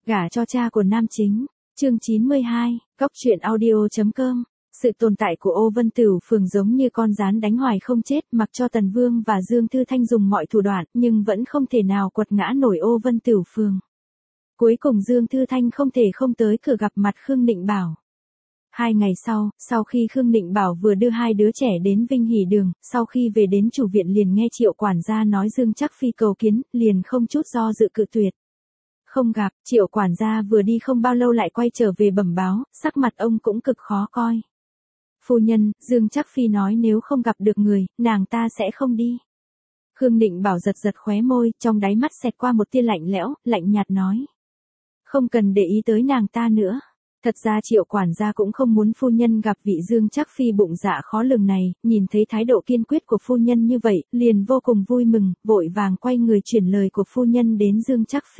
Gả cho cha của nam chính. Chương 92, Góc truyện audio.com. Sự tồn tại của Ô Vân Tửu Phường giống như con gián đánh hoài không chết, mặc cho Tần Vương và Dương Thư Thanh dùng mọi thủ đoạn, nhưng vẫn không thể nào quật ngã nổi Ô Vân Tửu Phường. Cuối cùng Dương Thư Thanh không thể không tới cửa gặp mặt Khương Nịnh Bảo. 2 ngày sau khi Khương Nịnh Bảo vừa đưa 2 đứa trẻ đến Vinh Hỷ Đường, sau khi về đến chủ viện liền nghe Triệu quản gia nói Dương Trác Phi cầu kiến, liền không chút do dự cự tuyệt. Không gặp, Triệu quản gia vừa đi không bao lâu lại quay trở về bẩm báo, sắc mặt ông cũng cực khó coi. Phu nhân, Dương Trác Phi nói nếu không gặp được người, nàng ta sẽ không đi. Khương Nịnh Bảo giật giật khóe môi, trong đáy mắt xẹt qua một tia lạnh lẽo, lạnh nhạt nói. Không cần để ý tới nàng ta nữa. Thật ra Triệu quản gia cũng không muốn phu nhân gặp vị Dương Trác Phi bụng dạ khó lường này, nhìn thấy thái độ kiên quyết của phu nhân như vậy, liền vô cùng vui mừng, vội vàng quay người chuyển lời của phu nhân đến Dương Trác Phi.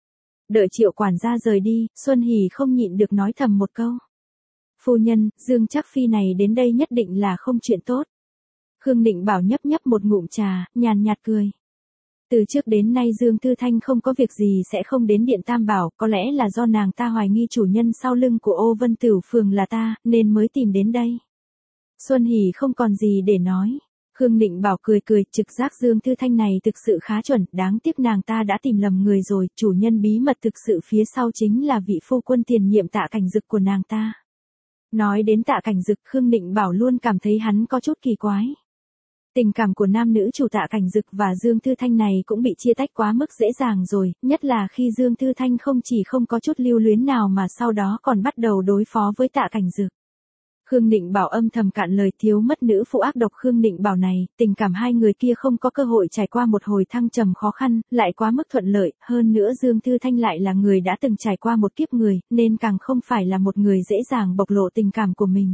Đợi Triệu quản gia rời đi, Xuân Hỷ không nhịn được nói thầm một câu. Phu nhân, Dương Trác Phi này đến đây nhất định là không chuyện tốt. Khương Nịnh Bảo nhấp nhấp một ngụm trà, nhàn nhạt cười. Từ trước đến nay Dương Thư Thanh không có việc gì sẽ không đến Điện Tam Bảo, có lẽ là do nàng ta hoài nghi chủ nhân sau lưng của Ô Vân Tửu Phường là ta, nên mới tìm đến đây. Xuân Hỷ không còn gì để nói. Khương Nịnh Bảo cười cười, trực giác Dương Thư Thanh này thực sự khá chuẩn, đáng tiếc nàng ta đã tìm lầm người rồi, chủ nhân bí mật thực sự phía sau chính là vị phu quân tiền nhiệm Tạ Cảnh Dực của nàng ta. Nói đến Tạ Cảnh Dực, Khương Nịnh Bảo luôn cảm thấy hắn có chút kỳ quái. Tình cảm của nam nữ chủ Tạ Cảnh Dực và Dương Thư Thanh này cũng bị chia tách quá mức dễ dàng rồi, nhất là khi Dương Thư Thanh không chỉ không có chút lưu luyến nào mà sau đó còn bắt đầu đối phó với Tạ Cảnh Dực. Khương Nịnh Bảo âm thầm cạn lời thiếu mất nữ phụ ác độc Khương Nịnh Bảo này, tình cảm hai người kia không có cơ hội trải qua một hồi thăng trầm khó khăn, lại quá mức thuận lợi, hơn nữa Dương Thư Thanh lại là người đã từng trải qua một kiếp người, nên càng không phải là một người dễ dàng bộc lộ tình cảm của mình.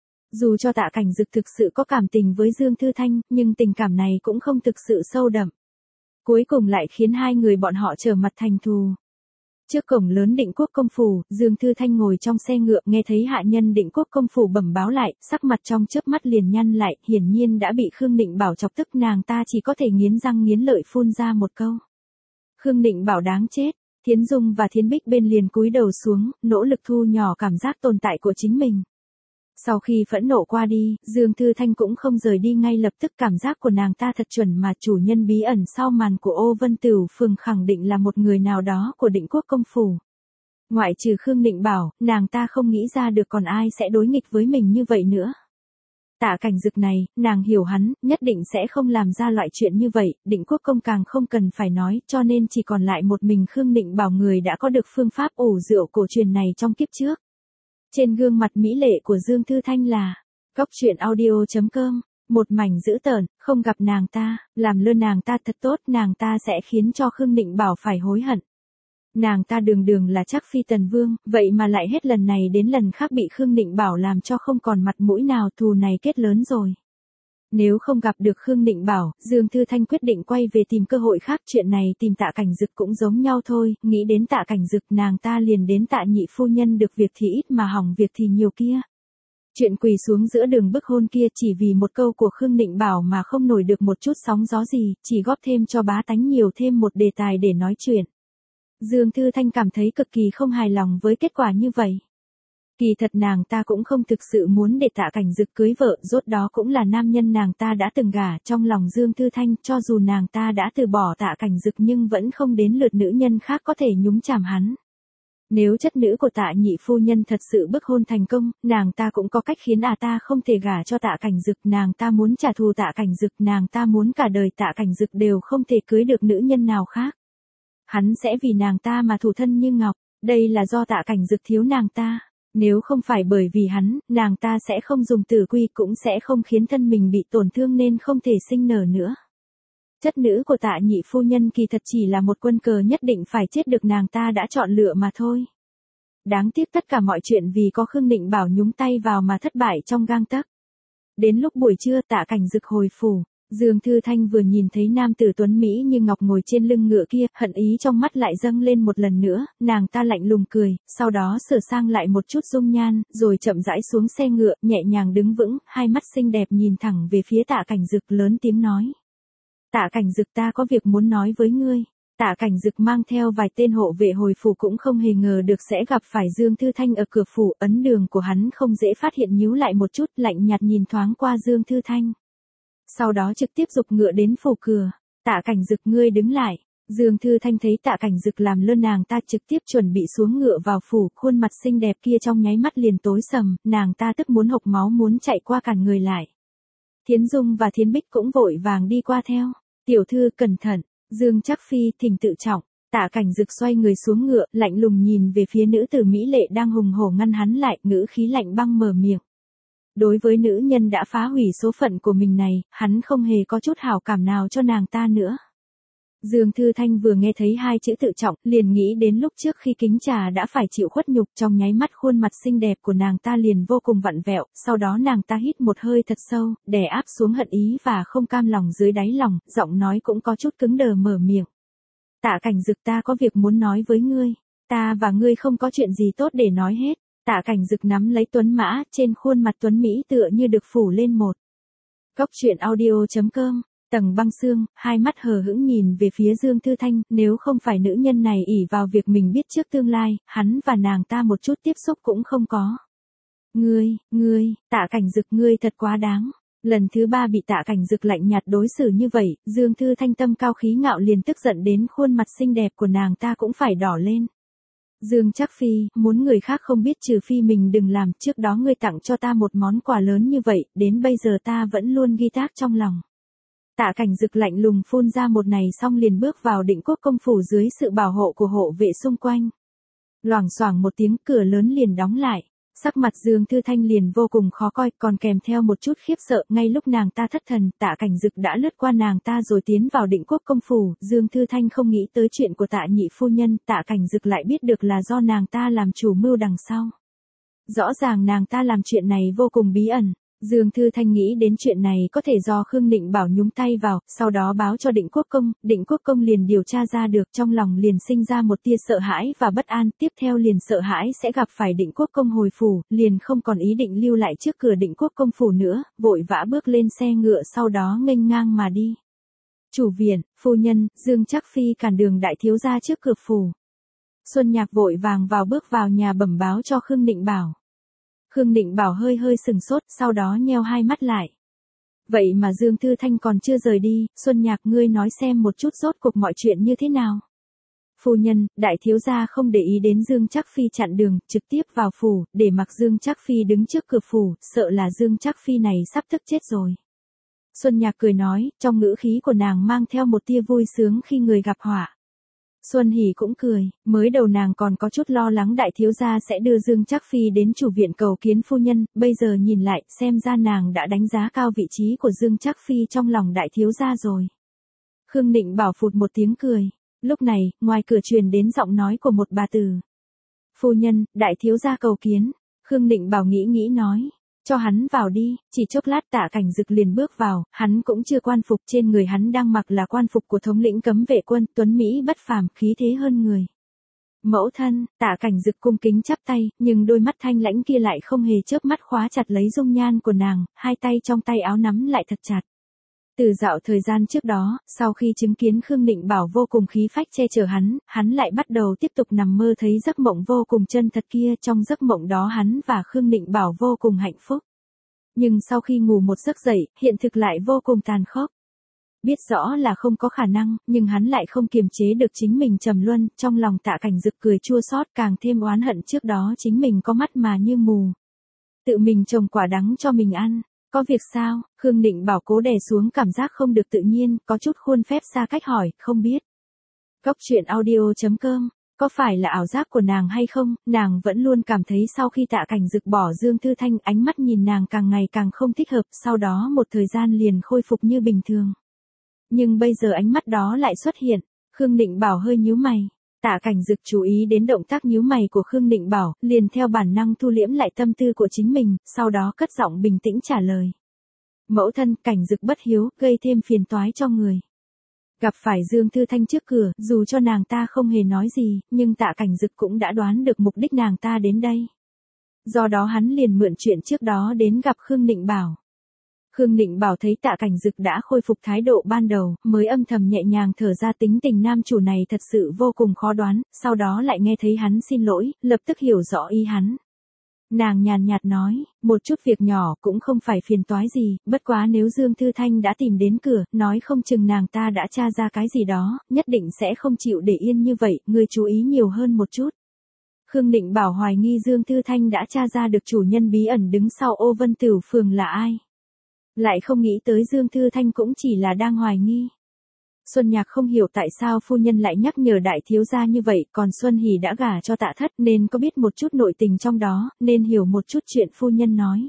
Dù cho Tạ Cảnh Dực thực sự có cảm tình với Dương Thư Thanh, nhưng tình cảm này cũng không thực sự sâu đậm. Cuối cùng lại khiến hai người bọn họ trở mặt thành thù. Trước cổng lớn Định Quốc công phủ, Dương Thư Thanh ngồi trong xe ngựa, nghe thấy hạ nhân Định Quốc công phủ bẩm báo lại, sắc mặt trong chớp mắt liền nhăn lại, hiển nhiên đã bị Khương Nịnh Bảo chọc tức, nàng ta chỉ có thể nghiến răng nghiến lợi phun ra một câu. Khương Nịnh Bảo đáng chết. Thiến Dung và Thiến Bích bên liền cúi đầu xuống, nỗ lực thu nhỏ cảm giác tồn tại của chính mình. Sau khi phẫn nộ qua đi, Dương Thư Thanh cũng không rời đi ngay lập tức, cảm giác của nàng ta thật chuẩn mà chủ nhân bí ẩn sau màn của Ô Vân Tửu Phường khẳng định là một người nào đó của Định Quốc công phủ. Ngoại trừ Khương Nịnh Bảo, nàng ta không nghĩ ra được còn ai sẽ đối nghịch với mình như vậy nữa. Tạ Cảnh Dực này, nàng hiểu hắn, nhất định sẽ không làm ra loại chuyện như vậy, Định Quốc công càng không cần phải nói, cho nên chỉ còn lại một mình Khương Nịnh Bảo người đã có được phương pháp ủ rượu cổ truyền này trong kiếp trước. Trên gương mặt mỹ lệ của Dương Thư Thanh là Góc truyện audio.com, một mảnh dữ tợn, không gặp nàng ta, làm lơ nàng ta thật tốt, nàng ta sẽ khiến cho Khương Nịnh Bảo phải hối hận. Nàng ta đường đường là Trác Phi Tần Vương, vậy mà lại hết lần này đến lần khác bị Khương Nịnh Bảo làm cho không còn mặt mũi nào, thù này kết lớn rồi. Nếu không gặp được Khương Nịnh Bảo, Dương Thư Thanh quyết định quay về tìm cơ hội khác, chuyện này tìm Tạ Cảnh Dực cũng giống nhau thôi, nghĩ đến Tạ Cảnh Dực nàng ta liền đến Tạ nhị phu nhân, được việc thì ít mà hỏng việc thì nhiều kia. Chuyện quỳ xuống giữa đường bức hôn kia chỉ vì một câu của Khương Nịnh Bảo mà không nổi được một chút sóng gió gì, chỉ góp thêm cho bá tánh nhiều thêm một đề tài để nói chuyện. Dương Thư Thanh cảm thấy cực kỳ không hài lòng với kết quả như vậy. Kỳ thật nàng ta cũng không thực sự muốn để Tạ Cảnh Dực cưới vợ, rốt đó cũng là nam nhân nàng ta đã từng gả, trong lòng Dương Thư Thanh, cho dù nàng ta đã từ bỏ Tạ Cảnh Dực nhưng vẫn không đến lượt nữ nhân khác có thể nhúng chàm hắn. Nếu chất nữ của Tạ nhị phu nhân thật sự bức hôn thành công, nàng ta cũng có cách khiến ta không thể gả cho Tạ Cảnh Dực, nàng ta muốn trả thù Tạ Cảnh Dực, nàng ta muốn cả đời Tạ Cảnh Dực đều không thể cưới được nữ nhân nào khác. Hắn sẽ vì nàng ta mà thủ thân như ngọc, đây là do Tạ Cảnh Dực thiếu nàng ta. Nếu không phải bởi vì hắn, nàng ta sẽ không dùng tử quy, cũng sẽ không khiến thân mình bị tổn thương nên không thể sinh nở nữa. Chất nữ của Tạ nhị phu nhân kỳ thật chỉ là một quân cờ nhất định phải chết được nàng ta đã chọn lựa mà thôi. Đáng tiếc tất cả mọi chuyện vì có Khương Nịnh Bảo nhúng tay vào mà thất bại trong gang tấc. Đến lúc buổi trưa Tạ Cảnh Dực hồi phủ. Dương Thư Thanh vừa nhìn thấy nam tử tuấn Mỹ như ngọc ngồi trên lưng ngựa kia, hận ý trong mắt lại dâng lên một lần nữa, nàng ta lạnh lùng cười, sau đó sửa sang lại một chút dung nhan, rồi chậm rãi xuống xe ngựa, nhẹ nhàng đứng vững, hai mắt xinh đẹp nhìn thẳng về phía Tạ Cảnh Dực lớn tiếng nói. Tạ Cảnh Dực, ta có việc muốn nói với ngươi. Tạ Cảnh Dực mang theo vài tên hộ vệ hồi phủ cũng không hề ngờ được sẽ gặp phải Dương Thư Thanh ở cửa phủ, ấn đường của hắn không dễ phát hiện, nhíu lại một chút, lạnh nhạt nhìn thoáng qua Dương Thư Thanh. Sau đó trực tiếp giục ngựa đến phủ cửa. Tạ Cảnh Dực, ngươi đứng lại. Dương Thư Thanh thấy Tạ Cảnh Dực làm lơ nàng ta, trực tiếp chuẩn bị xuống ngựa vào phủ, khuôn mặt xinh đẹp kia trong nháy mắt liền tối sầm, nàng ta tức muốn hộc máu, muốn chạy qua cản người lại. Thiến Dung và Thiến Bích cũng vội vàng đi qua theo. Tiểu thư cẩn thận, Dương Trác Phi thỉnh tự trọng. Tạ Cảnh Dực xoay người xuống ngựa, lạnh lùng nhìn về phía nữ tử mỹ lệ đang hùng hổ ngăn hắn lại, ngữ khí lạnh băng mở miệng. Đối với nữ nhân đã phá hủy số phận của mình này, hắn không hề có chút hảo cảm nào cho nàng ta nữa. Dương Thư Thanh vừa nghe thấy hai chữ tự trọng, liền nghĩ đến lúc trước khi kính trà đã phải chịu khuất nhục, trong nháy mắt khuôn mặt xinh đẹp của nàng ta liền vô cùng vặn vẹo, sau đó nàng ta hít một hơi thật sâu, đè áp xuống hận ý và không cam lòng dưới đáy lòng, giọng nói cũng có chút cứng đờ mở miệng. Tạ Cảnh Dực, ta có việc muốn nói với ngươi, ta và ngươi không có chuyện gì tốt để nói hết. Tạ Cảnh Dực nắm lấy Tuấn Mã, trên khuôn mặt Tuấn Mỹ tựa như được phủ lên một góc truyện audio.com. Tầng Băng Xương, hai mắt hờ hững nhìn về phía Dương Thư Thanh, nếu không phải nữ nhân này ỷ vào việc mình biết trước tương lai, hắn và nàng ta một chút tiếp xúc cũng không có. Ngươi, Tạ Cảnh Dực, ngươi thật quá đáng. Lần thứ ba bị Tạ Cảnh Dực lạnh nhạt đối xử như vậy, Dương Thư Thanh tâm cao khí ngạo liền tức giận đến khuôn mặt xinh đẹp của nàng ta cũng phải đỏ lên. Dương Trác Phi, muốn người khác không biết trừ phi mình đừng làm, trước đó ngươi tặng cho ta một món quà lớn như vậy, đến bây giờ ta vẫn luôn ghi tạc trong lòng. Tạ Cảnh Dực lạnh lùng phun ra một này xong liền bước vào Định Quốc công phủ dưới sự bảo hộ của hộ vệ xung quanh. Loảng xoảng một tiếng, cửa lớn liền đóng lại. Sắc mặt Dương Thư Thanh liền vô cùng khó coi, còn kèm theo một chút khiếp sợ, ngay lúc nàng ta thất thần, Tạ Cảnh Dực đã lướt qua nàng ta rồi tiến vào Định Quốc công phủ, Dương Thư Thanh không nghĩ tới chuyện của Tạ nhị phu nhân, Tạ Cảnh Dực lại biết được là do nàng ta làm chủ mưu đằng sau. Rõ ràng nàng ta làm chuyện này vô cùng bí ẩn. Dương Thư Thanh nghĩ đến chuyện này có thể do Khương Định Bảo nhúng tay vào, sau đó báo cho Định Quốc công liền điều tra ra được, trong lòng liền sinh ra một tia sợ hãi và bất an, tiếp theo liền sợ hãi sẽ gặp phải Định Quốc công hồi phủ, liền không còn ý định lưu lại trước cửa Định Quốc công phủ nữa, vội vã bước lên xe ngựa sau đó nghênh ngang mà đi. Chủ viện, phu nhân, Dương Trác Phi cản đường đại thiếu gia trước cửa phủ. Xuân Nhạc vội vàng bước vào nhà bẩm báo cho Khương Định Bảo. Khương Định Bảo hơi sừng sốt, sau đó nheo hai mắt lại. Vậy mà Dương Thư Thanh còn chưa rời đi, Xuân Nhạc, ngươi nói xem một chút rốt cuộc mọi chuyện như thế nào. Phu nhân, đại thiếu gia không để ý đến Dương Trác Phi chặn đường, trực tiếp vào phủ, để mặc Dương Trác Phi đứng trước cửa phủ, sợ là Dương Trác Phi này sắp tức chết rồi. Xuân Nhạc cười nói, trong ngữ khí của nàng mang theo một tia vui sướng khi người gặp họa. Xuân Hỷ cũng cười, mới đầu nàng còn có chút lo lắng đại thiếu gia sẽ đưa Dương Trác Phi đến chủ viện cầu kiến phu nhân, bây giờ nhìn lại, xem ra nàng đã đánh giá cao vị trí của Dương Trác Phi trong lòng đại thiếu gia rồi. Khương Định Bảo phụt một tiếng cười, lúc này, ngoài cửa truyền đến giọng nói của một bà tử. Phu nhân, đại thiếu gia cầu kiến. Khương Định Bảo nghĩ nói. Cho hắn vào đi, chỉ chốc lát Tạ Cảnh Dực liền bước vào, hắn cũng chưa quan phục, trên người hắn đang mặc là quan phục của thống lĩnh cấm vệ quân, tuấn Mỹ bất phàm, khí thế hơn người. Mẫu thân, Tạ Cảnh Dực cung kính chắp tay, nhưng đôi mắt thanh lãnh kia lại không hề chớp mắt khóa chặt lấy dung nhan của nàng, hai tay trong tay áo nắm lại thật chặt. Từ dạo thời gian trước đó, sau khi chứng kiến Khương Định Bảo vô cùng khí phách che chở hắn lại bắt đầu tiếp tục nằm mơ thấy giấc mộng vô cùng chân thật kia, trong giấc mộng đó hắn và Khương Định Bảo vô cùng hạnh phúc. Nhưng sau khi ngủ một giấc dậy, hiện thực lại vô cùng tàn khốc. Biết rõ là không có khả năng, nhưng hắn lại không kiềm chế được chính mình trầm luân, trong lòng Tạ Cảnh Dực cười chua xót, càng thêm oán hận trước đó chính mình có mắt mà như mù. Tự mình trồng quả đắng cho mình ăn. Có việc sao? Khương Định Bảo cố đè xuống cảm giác không được tự nhiên, có chút khuôn phép xa cách hỏi, không biết. Góc truyện audio.com, có phải là ảo giác của nàng hay không? Nàng vẫn luôn cảm thấy sau khi Tạ Cảnh Dực bỏ Dương Thư Thanh, ánh mắt nhìn nàng càng ngày càng không thích hợp, sau đó một thời gian liền khôi phục như bình thường. Nhưng bây giờ ánh mắt đó lại xuất hiện, Khương Định Bảo hơi nhíu mày. Tạ Cảnh Dực chú ý đến động tác nhíu mày của Khương Định Bảo, liền theo bản năng thu liễm lại tâm tư của chính mình, sau đó cất giọng bình tĩnh trả lời. Mẫu thân, Cảnh Dực bất hiếu, gây thêm phiền toái cho người. Gặp phải Dương Thư Thanh trước cửa, dù cho nàng ta không hề nói gì, nhưng Tạ Cảnh Dực cũng đã đoán được mục đích nàng ta đến đây. Do đó hắn liền mượn chuyện trước đó đến gặp Khương Định Bảo. Khương Định Bảo thấy Tạ Cảnh Dực đã khôi phục thái độ ban đầu, mới âm thầm nhẹ nhàng thở ra, tính tình nam chủ này thật sự vô cùng khó đoán, sau đó lại nghe thấy hắn xin lỗi, lập tức hiểu rõ ý hắn. Nàng nhàn nhạt nói, một chút việc nhỏ cũng không phải phiền toái gì, bất quá nếu Dương Thư Thanh đã tìm đến cửa, nói không chừng nàng ta đã tra ra cái gì đó, nhất định sẽ không chịu để yên như vậy, ngươi chú ý nhiều hơn một chút. Khương Định Bảo hoài nghi Dương Thư Thanh đã tra ra được chủ nhân bí ẩn đứng sau Ô Vân Tửu Phường là ai. Lại không nghĩ tới Dương Thư Thanh cũng chỉ là đang hoài nghi. Xuân Nhạc không hiểu tại sao phu nhân lại nhắc nhở đại thiếu gia như vậy, còn Xuân Hỷ đã gả cho Tạ Thất nên có biết một chút nội tình trong đó, nên hiểu một chút chuyện phu nhân nói.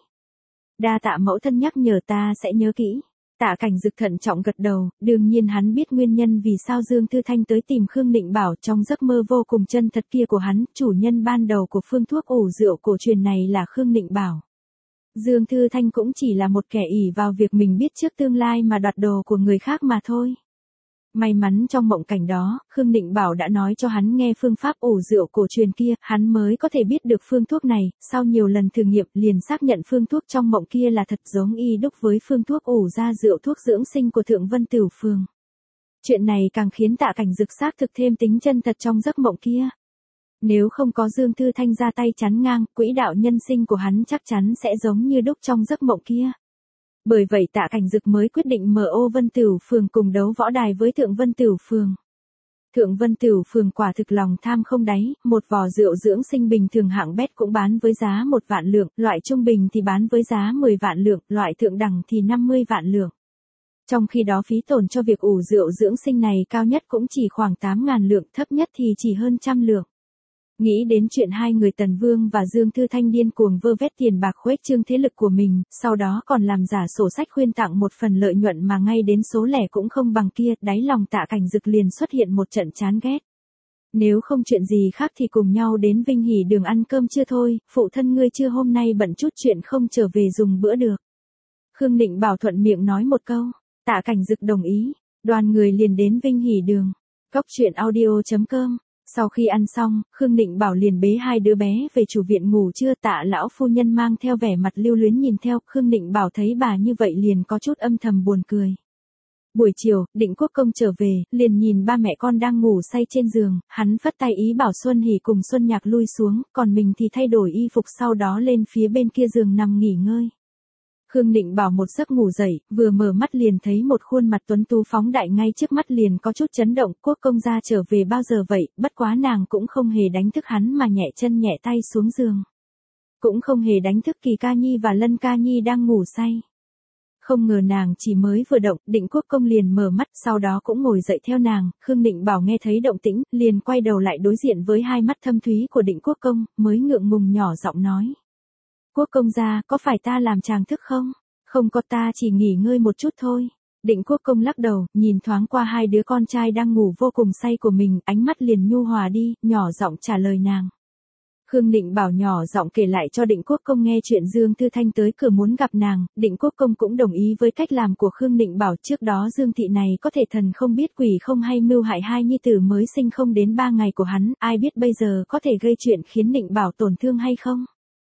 Đa tạ mẫu thân nhắc nhở, ta sẽ nhớ kỹ. Tạ Cảnh Dực thận trọng gật đầu, đương nhiên hắn biết nguyên nhân vì sao Dương Thư Thanh tới tìm Khương Định Bảo trong giấc mơ vô cùng chân thật kia của hắn, chủ nhân ban đầu của phương thuốc ủ rượu cổ truyền này là Khương Định Bảo. Dương Thư Thanh cũng chỉ là một kẻ ỷ vào việc mình biết trước tương lai mà đoạt đồ của người khác mà thôi. May mắn trong mộng cảnh đó, Khương Định Bảo đã nói cho hắn nghe phương pháp ủ rượu cổ truyền kia, hắn mới có thể biết được phương thuốc này, sau nhiều lần thử nghiệm liền xác nhận phương thuốc trong mộng kia là thật giống y đúc với phương thuốc ủ ra rượu thuốc dưỡng sinh của Thượng Vân Tửu Phường. Chuyện này càng khiến Tạ Cảnh Dực xác thực thêm tính chân thật trong giấc mộng kia. Nếu không có Dương Thư Thanh ra tay chắn ngang, quỹ đạo nhân sinh của hắn chắc chắn sẽ giống như đúc trong giấc mộng kia. Bởi vậy Tạ Cảnh Dực mới quyết định mở Ô Vân Tửu Phường cùng đấu võ đài với Thượng Vân Tửu Phường. Thượng Vân Tửu Phường quả thực lòng tham không đáy, một vò rượu dưỡng sinh bình thường hạng bét cũng bán với giá 1 vạn lượng, loại trung bình thì bán với giá 10 vạn lượng, loại thượng đẳng thì 50 vạn lượng. Trong khi đó phí tổn cho việc ủ rượu dưỡng sinh này cao nhất cũng chỉ khoảng 8.000 lượng, thấp nhất thì chỉ hơn 100 lượng. Nghĩ đến chuyện hai người Tần Vương và Dương Thư Thanh điên cuồng vơ vét tiền bạc khuếch trương thế lực của mình, sau đó còn làm giả sổ sách khuyên tặng một phần lợi nhuận mà ngay đến số lẻ cũng không bằng kia, đáy lòng Tạ Cảnh Dực liền xuất hiện một trận chán ghét. Nếu không chuyện gì khác thì cùng nhau đến Vinh Hỷ Đường ăn cơm chưa thôi, phụ thân ngươi chưa hôm nay bận chút chuyện không trở về dùng bữa được. Khương Định Bảo thuận miệng nói một câu, Tạ Cảnh Dực đồng ý, đoàn người liền đến Vinh Hỷ Đường. Cóc truyện audio.com. Sau khi ăn xong, Khương Định Bảo liền bế hai đứa bé về chủ viện ngủ trưa. Tạ lão phu nhân mang theo vẻ mặt lưu luyến nhìn theo, Khương Định Bảo thấy bà như vậy liền có chút âm thầm buồn cười. Buổi chiều, Định Quốc Công trở về, liền nhìn ba mẹ con đang ngủ say trên giường, hắn phất tay ý bảo Xuân Hỷ cùng Xuân Nhạc lui xuống, còn mình thì thay đổi y phục sau đó lên phía bên kia giường nằm nghỉ ngơi. Khương Định Bảo một giấc ngủ dậy, vừa mở mắt liền thấy một khuôn mặt tuấn tú phóng đại ngay trước mắt, liền có chút chấn động. Quốc công gia trở về bao giờ vậy? Bất quá nàng cũng không hề đánh thức hắn mà nhẹ chân nhẹ tay xuống giường. Cũng không hề đánh thức Kỳ Ca Nhi và Lân Ca Nhi đang ngủ say. Không ngờ nàng chỉ mới vừa động, Định Quốc Công liền mở mắt, sau đó cũng ngồi dậy theo nàng. Khương Định Bảo nghe thấy động tĩnh, liền quay đầu lại đối diện với hai mắt thâm thúy của Định Quốc Công, mới ngượng ngùng nhỏ giọng nói. Quốc công gia, có phải ta làm chàng thức không? Không có, ta chỉ nghỉ ngơi một chút thôi. Định Quốc Công lắc đầu, nhìn thoáng qua hai đứa con trai đang ngủ vô cùng say của mình, ánh mắt liền nhu hòa đi, nhỏ giọng trả lời nàng. Khương Định Bảo nhỏ giọng kể lại cho Định Quốc Công nghe chuyện Dương Thư Thanh tới cửa muốn gặp nàng, Định Quốc Công cũng đồng ý với cách làm của Khương Định Bảo. Trước đó Dương thị này có thể thần không biết quỷ không hay mưu hại hai nhi tử mới sinh không đến 3 ngày của hắn, ai biết bây giờ có thể gây chuyện khiến Định Bảo tổn thương hay không?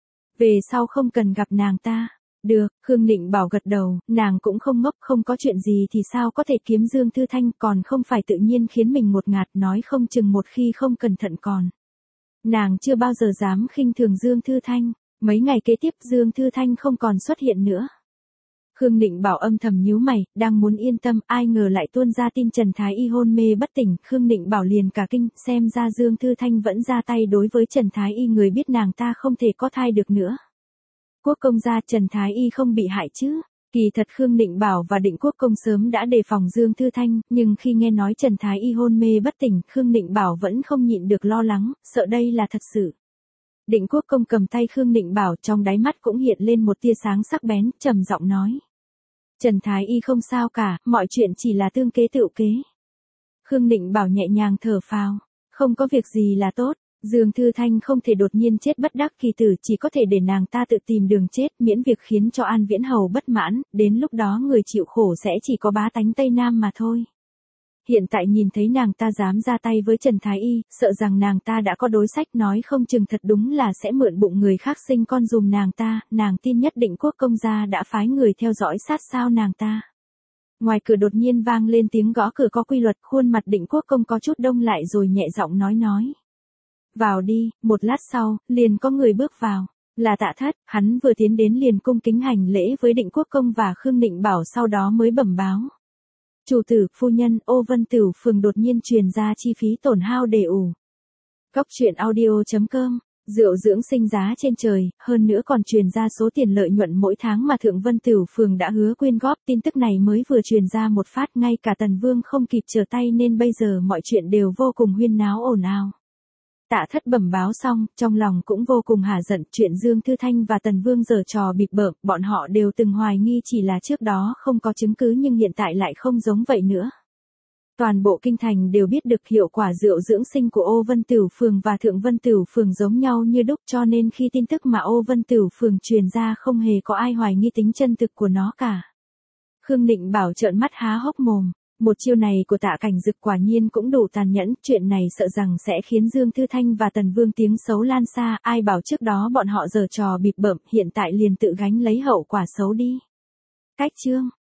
Về sau không cần gặp nàng ta. Được, Khương Định Bảo gật đầu, nàng cũng không ngốc, không có chuyện gì thì sao có thể kiếm Dương Thư Thanh, còn không phải tự nhiên khiến mình ngột ngạt, nói không chừng một khi không cẩn thận còn. Nàng chưa bao giờ dám khinh thường Dương Thư Thanh. Mấy ngày kế tiếp Dương Thư Thanh không còn xuất hiện nữa. Khương Định Bảo âm thầm nhíu mày, đang muốn yên tâm, ai ngờ lại tuôn ra tin Trần Thái Y hôn mê bất tỉnh. Khương Định Bảo liền cả kinh, xem ra Dương Thư Thanh vẫn ra tay đối với Trần Thái Y, người biết nàng ta không thể có thai được nữa. Quốc công gia, Trần Thái Y không bị hại chứ? Kỳ thật Khương Định Bảo và Định Quốc Công sớm đã đề phòng Dương Thư Thanh, nhưng khi nghe nói Trần Thái Y hôn mê bất tỉnh, Khương Định Bảo vẫn không nhịn được lo lắng, sợ đây là thật sự. Định Quốc Công cầm tay Khương Định Bảo, trong đáy mắt cũng hiện lên một tia sáng sắc bén, trầm giọng nói. Trần Thái Y không sao cả, mọi chuyện chỉ là tương kế tựu kế. Khương Định Bảo nhẹ nhàng thở phào, không có việc gì là tốt. Dương Thư Thanh không thể đột nhiên chết bất đắc kỳ tử, chỉ có thể để nàng ta tự tìm đường chết, miễn việc khiến cho An Viễn Hầu bất mãn, đến lúc đó người chịu khổ sẽ chỉ có bá tánh Tây Nam mà thôi. hiện tại nhìn thấy nàng ta dám ra tay với Trần Thái Y, sợ rằng nàng ta đã có đối sách, nói không chừng thật đúng là sẽ mượn bụng người khác sinh con dùm nàng tin nhất định Quốc công gia đã phái người theo dõi sát sao nàng ta. Ngoài cửa đột nhiên vang lên tiếng gõ cửa có quy luật, khuôn mặt Định Quốc công có chút đông lại rồi nhẹ giọng nói. Vào đi. Một lát sau, liền có người bước vào. Là Tạ Thất, hắn vừa tiến đến liền cung kính hành lễ với Định Quốc công và Khương Định Bảo, sau đó mới bẩm báo. Chủ tử, phu nhân, Ô Vân Tửu phường đột nhiên truyền ra chi phí tổn hao đề ủ. Cóc truyện audio.com, rượu dưỡng sinh giá trên trời, hơn nữa còn truyền ra số tiền lợi nhuận mỗi tháng mà Thượng Vân Tửu phường đã hứa quyên góp. Tin tức này mới vừa truyền ra một phát, ngay cả Tần Vương không kịp trở tay nên bây giờ mọi chuyện đều vô cùng huyên náo ồn ào. Tạ Thất bẩm báo xong, trong lòng cũng vô cùng hả giận, chuyện Dương Thư Thanh và Tần Vương giở trò bịp bợm, bọn họ đều từng hoài nghi chỉ là trước đó không có chứng cứ nhưng hiện tại lại không giống vậy nữa. Toàn bộ kinh thành đều biết được hiệu quả rượu dưỡng sinh của Ô Vân Tửu phường và Thượng Vân Tửu phường giống nhau như đúc, cho nên khi tin tức mà Ô Vân Tửu phường truyền ra không hề có ai hoài nghi tính chân thực của nó cả. Khương Định Bảo trợn mắt há hốc mồm. Một chiêu này của Tạ Cảnh Dực quả nhiên cũng đủ tàn nhẫn, chuyện này sợ rằng sẽ khiến Dương Thư Thanh và Tần Vương tiếng xấu lan xa, ai bảo trước đó bọn họ giở trò bịp bợm, hiện tại liền tự gánh lấy hậu quả xấu đi. Cách chương